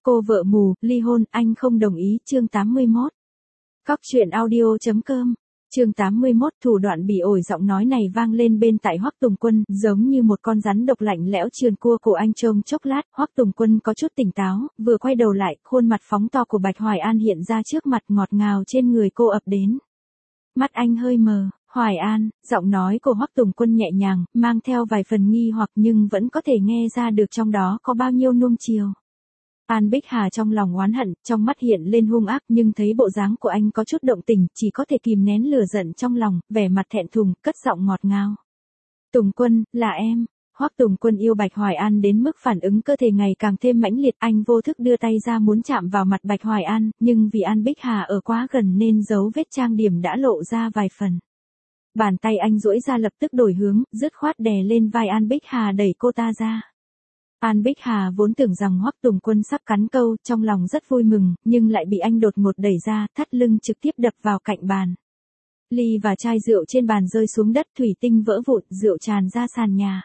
Cô vợ mù, ly hôn, anh không đồng ý, chương 81. Cóc truyện audio.com. Chương 81, thủ đoạn bị ổi, giọng nói này vang lên bên tai Hoắc Tùng Quân, giống như một con rắn độc lạnh lẽo trườn cua cổ anh. Trông chốc lát, Hoắc Tùng Quân có chút tỉnh táo, vừa quay đầu lại, khuôn mặt phóng to của Bạch Hoài An hiện ra trước mặt, ngọt ngào trên người cô ập đến. Mắt anh hơi mờ. Hoài An, giọng nói của Hoắc Tùng Quân nhẹ nhàng, mang theo vài phần nghi hoặc nhưng vẫn có thể nghe ra được trong đó có bao nhiêu nuông chiều. An Bích Hà trong lòng oán hận, trong mắt hiện lên hung ác, nhưng thấy bộ dáng của anh có chút động tình, chỉ có thể kìm nén lửa giận trong lòng, vẻ mặt thẹn thùng, cất giọng ngọt ngào. Tùng Quân, là em. Hoắc Tùng Quân yêu Bạch Hoài An đến mức phản ứng cơ thể ngày càng thêm mãnh liệt, anh vô thức đưa tay ra muốn chạm vào mặt Bạch Hoài An, nhưng vì An Bích Hà ở quá gần nên dấu vết trang điểm đã lộ ra vài phần. Bàn tay anh duỗi ra lập tức đổi hướng, dứt khoát đè lên vai An Bích Hà đẩy cô ta ra. An Bích Hà vốn tưởng rằng Hoắc Tùng Quân sắp cắn câu, trong lòng rất vui mừng, nhưng lại bị anh đột ngột đẩy ra, thắt lưng trực tiếp đập vào cạnh bàn. Ly và chai rượu trên bàn rơi xuống đất, thủy tinh vỡ vụn, rượu tràn ra sàn nhà.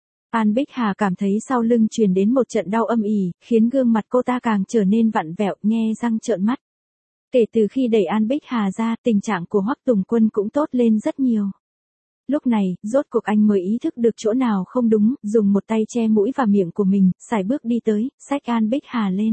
An Bích Hà cảm thấy sau lưng truyền đến một trận đau âm ỉ, khiến gương mặt cô ta càng trở nên vặn vẹo, nhe răng trợn mắt. Kể từ khi đẩy An Bích Hà ra, tình trạng của Hoắc Tùng Quân cũng tốt lên rất nhiều. Lúc này, rốt cuộc anh mới ý thức được chỗ nào không đúng, dùng một tay che mũi và miệng của mình, sải bước đi tới, xách An Bích Hà lên.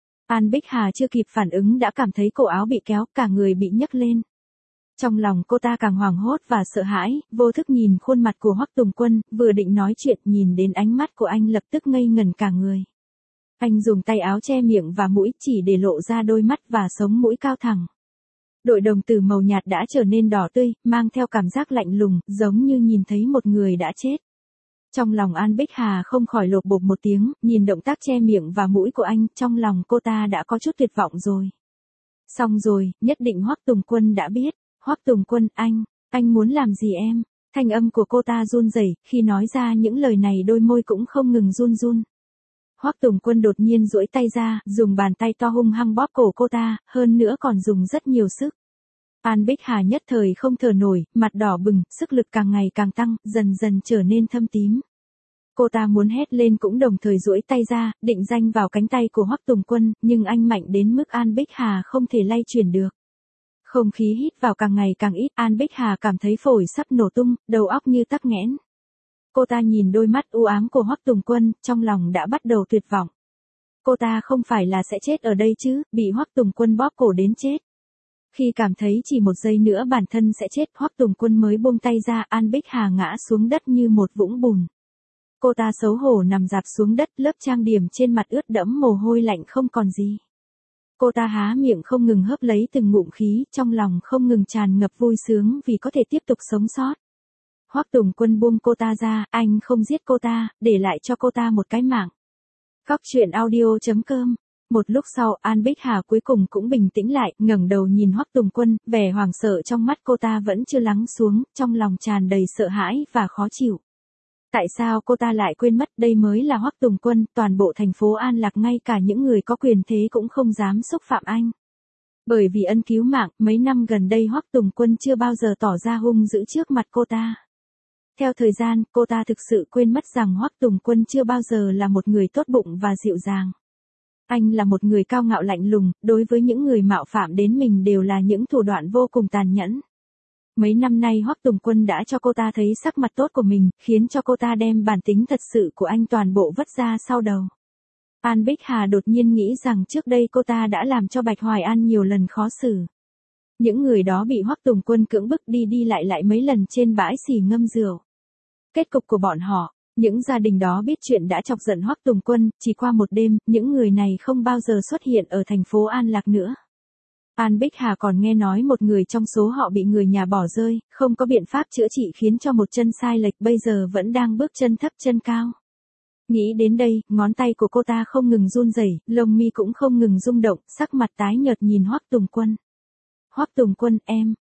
An Bích Hà chưa kịp phản ứng đã cảm thấy cổ áo bị kéo, cả người bị nhấc lên. Trong lòng cô ta càng hoảng hốt và sợ hãi, vô thức nhìn khuôn mặt của Hoắc Tùng Quân, vừa định nói chuyện, nhìn đến ánh mắt của anh lập tức ngây ngẩn cả người. Anh dùng tay áo che miệng và mũi chỉ để lộ ra đôi mắt và sống mũi cao thẳng. Đội đồng tử màu nhạt đã trở nên đỏ tươi, mang theo cảm giác lạnh lùng, giống như nhìn thấy một người đã chết. Trong lòng An Bích Hà không khỏi lột bột một tiếng, nhìn động tác che miệng và mũi của anh, trong lòng cô ta đã có chút tuyệt vọng rồi. Xong rồi, nhất định Hoắc Tùng Quân đã biết. Hoắc Tùng Quân, anh muốn làm gì em? Thanh âm của cô ta run rẩy, khi nói ra những lời này đôi môi cũng không ngừng run run. Hoắc Tùng Quân đột nhiên duỗi tay ra, dùng bàn tay to hung hăng bóp cổ cô ta, hơn nữa còn dùng rất nhiều sức. An Bích Hà nhất thời không thở nổi, mặt đỏ bừng, sức lực càng ngày càng tăng, dần dần trở nên thâm tím. Cô ta muốn hét lên cũng đồng thời duỗi tay ra, định ranh vào cánh tay của Hoắc Tùng Quân, nhưng anh mạnh đến mức An Bích Hà không thể lay chuyển được. Không khí hít vào càng ngày càng ít, An Bích Hà cảm thấy phổi sắp nổ tung, đầu óc như tắc nghẽn. Cô ta nhìn đôi mắt u ám của Hoắc Tùng Quân, trong lòng đã bắt đầu tuyệt vọng. Cô ta không phải là sẽ chết ở đây chứ, bị Hoắc Tùng Quân bóp cổ đến chết. Khi cảm thấy chỉ một giây nữa bản thân sẽ chết, Hoắc Tùng Quân mới buông tay ra, An Bích Hà ngã xuống đất như một vũng bùn. Cô ta xấu hổ nằm rạp xuống đất, lớp trang điểm trên mặt ướt đẫm mồ hôi lạnh không còn gì. Cô ta há miệng không ngừng hớp lấy từng ngụm khí, trong lòng không ngừng tràn ngập vui sướng vì có thể tiếp tục sống sót. Hoắc Tùng Quân buông cô ta ra, anh không giết cô ta, để lại cho cô ta một cái mạng. Cóc truyện audio.com. Một lúc sau, An Bích Hà cuối cùng cũng bình tĩnh lại, ngẩng đầu nhìn Hoắc Tùng Quân, vẻ hoảng sợ trong mắt cô ta vẫn chưa lắng xuống, trong lòng tràn đầy sợ hãi và khó chịu. Tại sao cô ta lại quên mất đây mới là Hoắc Tùng Quân, toàn bộ thành phố An Lạc ngay cả những người có quyền thế cũng không dám xúc phạm anh. Bởi vì ân cứu mạng, mấy năm gần đây Hoắc Tùng Quân chưa bao giờ tỏ ra hung dữ trước mặt cô ta. Theo thời gian, cô ta thực sự quên mất rằng Hoắc Tùng Quân chưa bao giờ là một người tốt bụng và dịu dàng. Anh là một người cao ngạo lạnh lùng, đối với những người mạo phạm đến mình đều là những thủ đoạn vô cùng tàn nhẫn. Mấy năm nay Hoắc Tùng Quân đã cho cô ta thấy sắc mặt tốt của mình, khiến cho cô ta đem bản tính thật sự của anh toàn bộ vứt ra sau đầu. An Bích Hà đột nhiên nghĩ rằng trước đây cô ta đã làm cho Bạch Hoài An nhiều lần khó xử. Những người đó bị Hoắc Tùng Quân cưỡng bức đi đi lại mấy lần trên bãi xỉ ngâm rượu. Kết cục của bọn họ, những gia đình đó biết chuyện đã chọc giận Hoắc Tùng Quân, chỉ qua một đêm, những người này không bao giờ xuất hiện ở thành phố An Lạc nữa. An Bích Hà còn nghe nói một người trong số họ bị người nhà bỏ rơi, không có biện pháp chữa trị khiến cho một chân sai lệch, bây giờ vẫn đang bước chân thấp chân cao. Nghĩ đến đây, ngón tay của cô ta không ngừng run rẩy, lông mi cũng không ngừng rung động, sắc mặt tái nhợt nhìn Hoắc Tùng Quân. Hoắc Tùng Quân,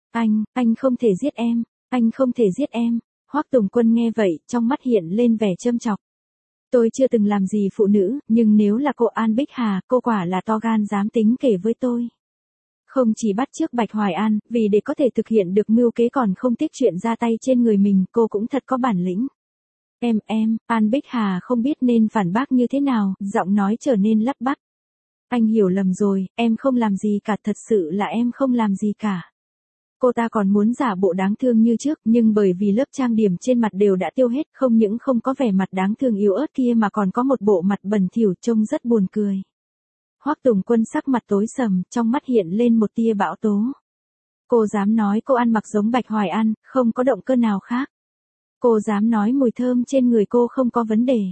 anh không thể giết em, anh không thể giết em. Hoắc Tùng Quân nghe vậy, trong mắt hiện lên vẻ châm chọc. Tôi chưa từng làm gì phụ nữ, nhưng nếu là cô An Bích Hà, cô quả là to gan dám tính kể với tôi. Không chỉ bắt chước Bạch Hoài An, vì để có thể thực hiện được mưu kế còn không tiếc chuyện ra tay trên người mình, cô cũng thật có bản lĩnh. An Bích Hà không biết nên phản bác như thế nào, giọng nói trở nên lắp bắp. Anh hiểu lầm rồi, em không làm gì cả, thật sự là em không làm gì cả. Cô ta còn muốn giả bộ đáng thương như trước, nhưng bởi vì lớp trang điểm trên mặt đều đã tiêu hết, không những không có vẻ mặt đáng thương yếu ớt kia mà còn có một bộ mặt bẩn thỉu trông rất buồn cười. Hoắc Tùng Quân sắc mặt tối sầm, trong mắt hiện lên một tia bão tố. Cô dám nói cô ăn mặc giống Bạch Hoài An, không có động cơ nào khác. Cô dám nói mùi thơm trên người cô không có vấn đề.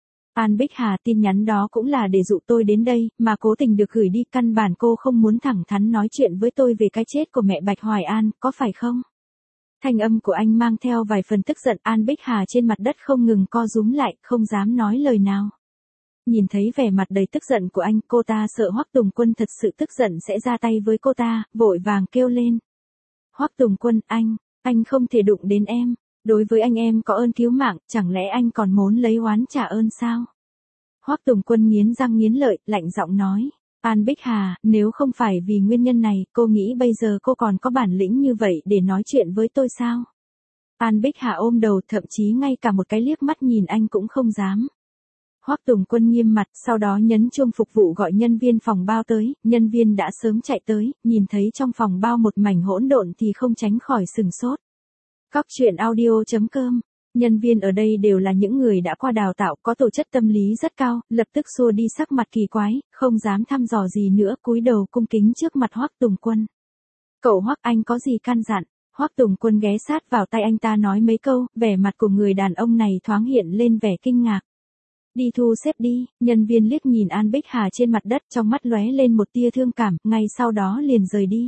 An Bích Hà, tin nhắn đó cũng là để dụ tôi đến đây, mà cố tình được gửi đi, căn bản cô không muốn thẳng thắn nói chuyện với tôi về cái chết của mẹ Bạch Hoài An, có phải không? Thanh âm của anh mang theo vài phần tức giận, An Bích Hà trên mặt đất không ngừng co rúm lại, không dám nói lời nào. Nhìn thấy vẻ mặt đầy tức giận của anh, cô ta sợ Hoắc Tùng Quân thật sự tức giận sẽ ra tay với cô ta, vội vàng kêu lên. Hoắc Tùng Quân, anh không thể đụng đến em. Đối với anh em có ơn cứu mạng, chẳng lẽ anh còn muốn lấy oán trả ơn sao? Hoắc Tùng Quân nghiến răng nghiến lợi, lạnh giọng nói. An Bích Hà, nếu không phải vì nguyên nhân này, cô nghĩ bây giờ cô còn có bản lĩnh như vậy để nói chuyện với tôi sao? An Bích Hà ôm đầu, thậm chí ngay cả một cái liếc mắt nhìn anh cũng không dám. Hoắc Tùng Quân nghiêm mặt, sau đó nhấn chuông phục vụ gọi nhân viên phòng bao tới, nhân viên đã sớm chạy tới, nhìn thấy trong phòng bao một mảnh hỗn độn thì không tránh khỏi sừng sốt. Cóc truyện audio.com. Nhân viên ở đây đều là những người đã qua đào tạo, có tổ chất tâm lý rất cao, lập tức xua đi sắc mặt kỳ quái, không dám thăm dò gì nữa, cúi đầu cung kính trước mặt Hoắc Tùng Quân. Cậu Hoắc, anh có gì căn dặn? Hoắc Tùng Quân ghé sát vào tay anh ta nói mấy câu, vẻ mặt của người đàn ông này thoáng hiện lên vẻ kinh ngạc. Đi thu xếp đi, nhân viên liếc nhìn An Bích Hà trên mặt đất, trong mắt lóe lên một tia thương cảm, ngay sau đó liền rời đi.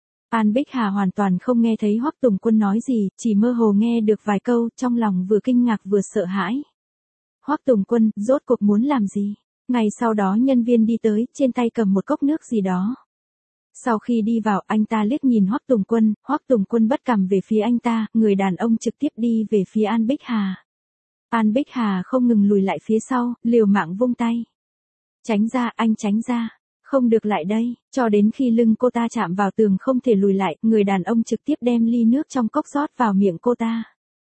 An Bích Hà hoàn toàn không nghe thấy Hoắc Tùng Quân nói gì, chỉ mơ hồ nghe được vài câu, trong lòng vừa kinh ngạc vừa sợ hãi. Hoắc Tùng Quân, rốt cuộc muốn làm gì? Ngày sau đó nhân viên đi tới, trên tay cầm một cốc nước gì đó. Sau khi đi vào, anh ta liếc nhìn Hoắc Tùng Quân bất cằm về phía anh ta, người đàn ông trực tiếp đi về phía An Bích Hà. An Bích Hà không ngừng lùi lại phía sau, liều mạng vung tay. Tránh ra, anh tránh ra. Không được lại đây, cho đến khi lưng cô ta chạm vào tường không thể lùi lại, người đàn ông trực tiếp đem ly nước trong cốc rót vào miệng cô ta.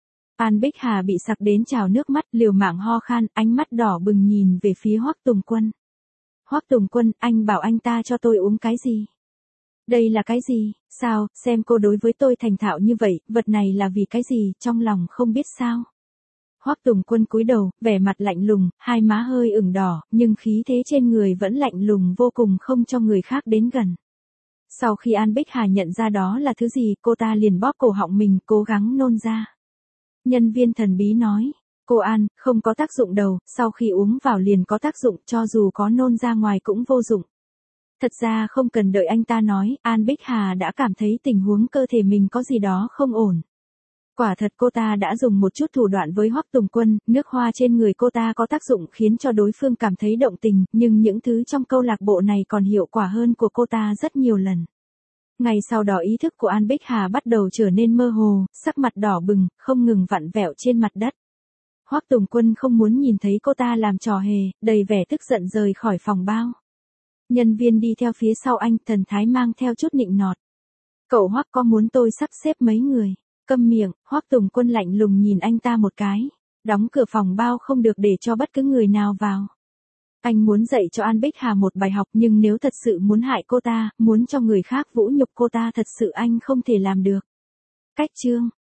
An Bích Hà bị sặc đến trào nước mắt, liều mạng ho khan, ánh mắt đỏ bừng nhìn về phía Hoắc Tùng Quân. Hoắc Tùng Quân, anh bảo anh ta cho tôi uống cái gì? Đây là cái gì? Sao, xem cô đối với tôi thành thạo như vậy, vật này là vì cái gì, trong lòng không biết sao? Hoắc Tùng Quân cúi đầu, vẻ mặt lạnh lùng, hai má hơi ửng đỏ, nhưng khí thế trên người vẫn lạnh lùng vô cùng, không cho người khác đến gần. Sau khi An Bích Hà nhận ra đó là thứ gì, cô ta liền bóp cổ họng mình, cố gắng nôn ra. Nhân viên thần bí nói, cô An, không có tác dụng đâu, sau khi uống vào liền có tác dụng, cho dù có nôn ra ngoài cũng vô dụng. Thật ra không cần đợi anh ta nói, An Bích Hà đã cảm thấy tình huống cơ thể mình có gì đó không ổn. Quả thật cô ta đã dùng một chút thủ đoạn với Hoắc Tùng Quân, nước hoa trên người cô ta có tác dụng khiến cho đối phương cảm thấy động tình, nhưng những thứ trong câu lạc bộ này còn hiệu quả hơn của cô ta rất nhiều lần. Ngày sau đó ý thức của An Bích Hà bắt đầu trở nên mơ hồ, sắc mặt đỏ bừng, không ngừng vặn vẹo trên mặt đất. Hoắc Tùng Quân không muốn nhìn thấy cô ta làm trò hề, đầy vẻ tức giận rời khỏi phòng bao. Nhân viên đi theo phía sau anh, thần thái mang theo chút nịnh nọt. Cậu Hoắc có muốn tôi sắp xếp mấy người? Câm miệng, Hoắc Tùng Quân lạnh lùng nhìn anh ta một cái. Đóng cửa phòng bao không được để cho bất cứ người nào vào. Anh muốn dạy cho An Bích Hà một bài học, nhưng nếu thật sự muốn hại cô ta, muốn cho người khác vũ nhục cô ta, thật sự anh không thể làm được. Cách chương